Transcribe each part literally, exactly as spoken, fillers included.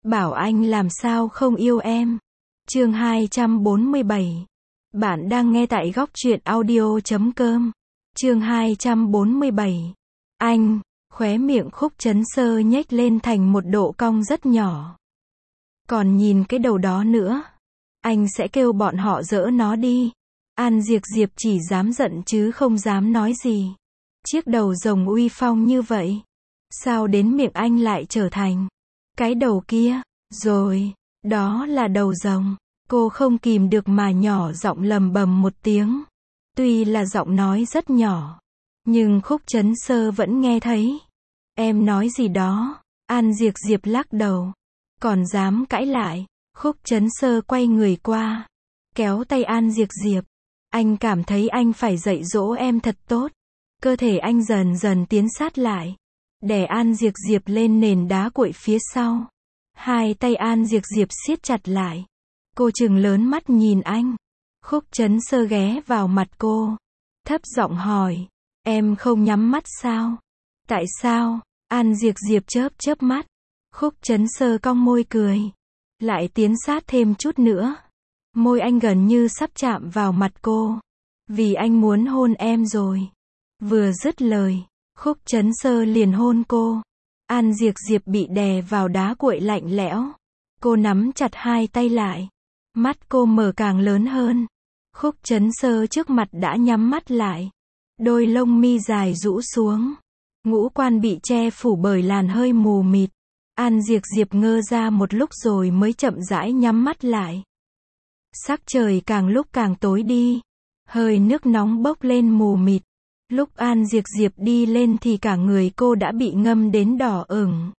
bảo anh làm sao không yêu em. Chương hai trăm bốn mươi bảy. Bạn đang nghe tại góc truyện audio chấm com. Chương hai trăm bốn mươi bảy. Anh, khóe miệng Khúc Chấn Sơ nhếch lên thành một độ cong rất nhỏ. Còn nhìn cái đầu đó nữa, anh sẽ kêu bọn họ dỡ nó đi. An Diệp Diệp chỉ dám giận chứ không dám nói gì. Chiếc đầu rồng uy phong như vậy, sao đến miệng anh lại trở thành cái đầu kia, rồi, đó là đầu rồng. Cô không kìm được mà nhỏ giọng lầm bầm một tiếng. Tuy là giọng nói rất nhỏ, nhưng Khúc Chấn Sơ vẫn nghe thấy. Em nói gì đó? An Diệp Diệp lắc đầu. Còn dám cãi lại? Khúc Chấn Sơ quay người qua, kéo tay An Diệp Diệp. Anh cảm thấy anh phải dạy dỗ em thật tốt. Cơ thể anh dần dần tiến sát lại, đè An Diệp Diệp lên nền đá cuội phía sau. Hai tay An Diệp Diệp siết chặt lại. Cô trừng lớn mắt nhìn anh. Khúc Chấn Sơ ghé vào mặt cô, thấp giọng hỏi, em không nhắm mắt sao? Tại sao? An Diệp Diệp chớp chớp mắt. Khúc Chấn Sơ cong môi cười, lại tiến sát thêm chút nữa. Môi anh gần như sắp chạm vào mặt cô. Vì anh muốn hôn em rồi. Vừa dứt lời, Khúc Chấn Sơ liền hôn cô. An Diệp Diệp bị đè vào đá cuội lạnh lẽo. Cô nắm chặt hai tay lại. Mắt cô mở càng lớn hơn. Khúc Chấn Sơ trước mặt đã nhắm mắt lại. Đôi lông mi dài rũ xuống. Ngũ quan bị che phủ bởi làn hơi mù mịt. An Diệp Diệp ngơ ra một lúc rồi mới chậm rãi nhắm mắt lại. Sắc trời càng lúc càng tối đi. Hơi nước nóng bốc lên mù mịt. Lúc An Diệp Diệp đi lên thì cả người cô đã bị ngâm đến đỏ ửng.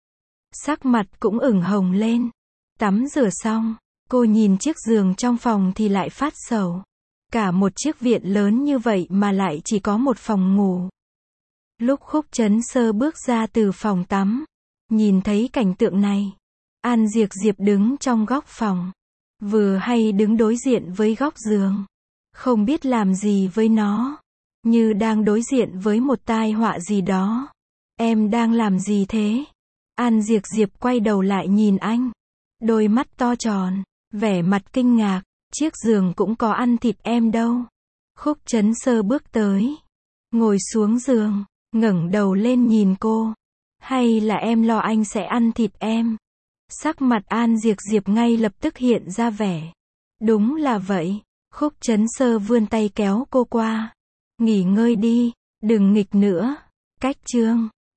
Sắc mặt cũng ửng hồng lên. Tắm rửa xong, cô nhìn chiếc giường trong phòng thì lại phát sầu. Cả một chiếc viện lớn như vậy mà lại chỉ có một phòng ngủ. Lúc Khúc Chấn Sơ bước ra từ phòng tắm, nhìn thấy cảnh tượng này, An Diệp Diệp đứng trong góc phòng, vừa hay đứng đối diện với góc giường, không biết làm gì với nó, như đang đối diện với một tai họa gì đó. Em đang làm gì thế? An Diệp Diệp quay đầu lại nhìn anh, đôi mắt to tròn, vẻ mặt kinh ngạc. Chiếc giường cũng có ăn thịt em đâu. Khúc Chấn Sơ bước tới, ngồi xuống giường, ngẩng đầu lên nhìn cô. Hay là em lo anh sẽ ăn thịt em? Sắc mặt An Diệp Diệp ngay lập tức hiện ra vẻ. Đúng là vậy. Khúc Chấn Sơ vươn tay kéo cô qua. Nghỉ ngơi đi, đừng nghịch nữa. Cách chương.